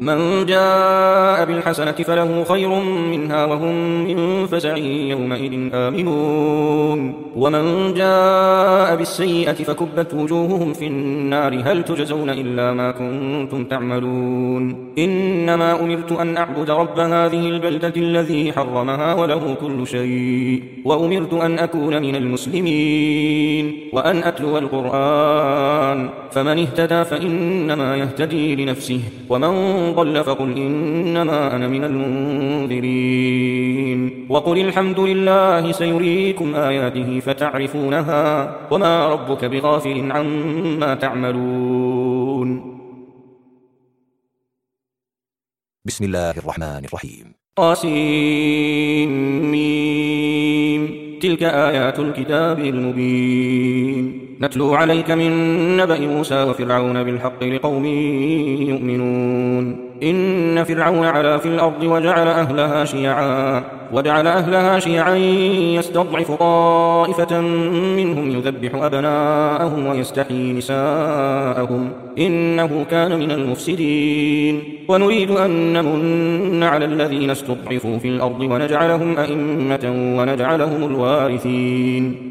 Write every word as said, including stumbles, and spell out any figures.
من جاء بالحسنة فله خير منها وهم من فزع يومئذ آمنون ومن جاء بالسيئة فكبت وجوههم في النار هل تجزون إلا ما كنتم تعملون إنما أمرت أن أعبد رب هذه البلدة الذي حرمها وله كل شيء وأمرت أن أكون من المسلمين وأن أتلو القرآن فمن اهتدى فإنما يهتدي لنفسه ومن ضل فقل إنما أنا من المنذرين وقل الحمد لله سيريكم آياته فتعرفونها وما ربك بغافل عما تعملون. بسم الله الرحمن الرحيم. قاسم تلك آيات الكتاب المبين نتلو عليك من نبأ موسى وفرعون بالحق لقوم يؤمنون إن فرعون علا في الأرض وجعل أهلها شيعا وجعل أهلها شيعا يستضعف طائفة منهم يذبح أبناءهم ويستحيي نساءهم إنه كان من المفسدين ونريد أن نمن على الذين استضعفوا في الأرض ونجعلهم أئمة ونجعلهم الوارثين.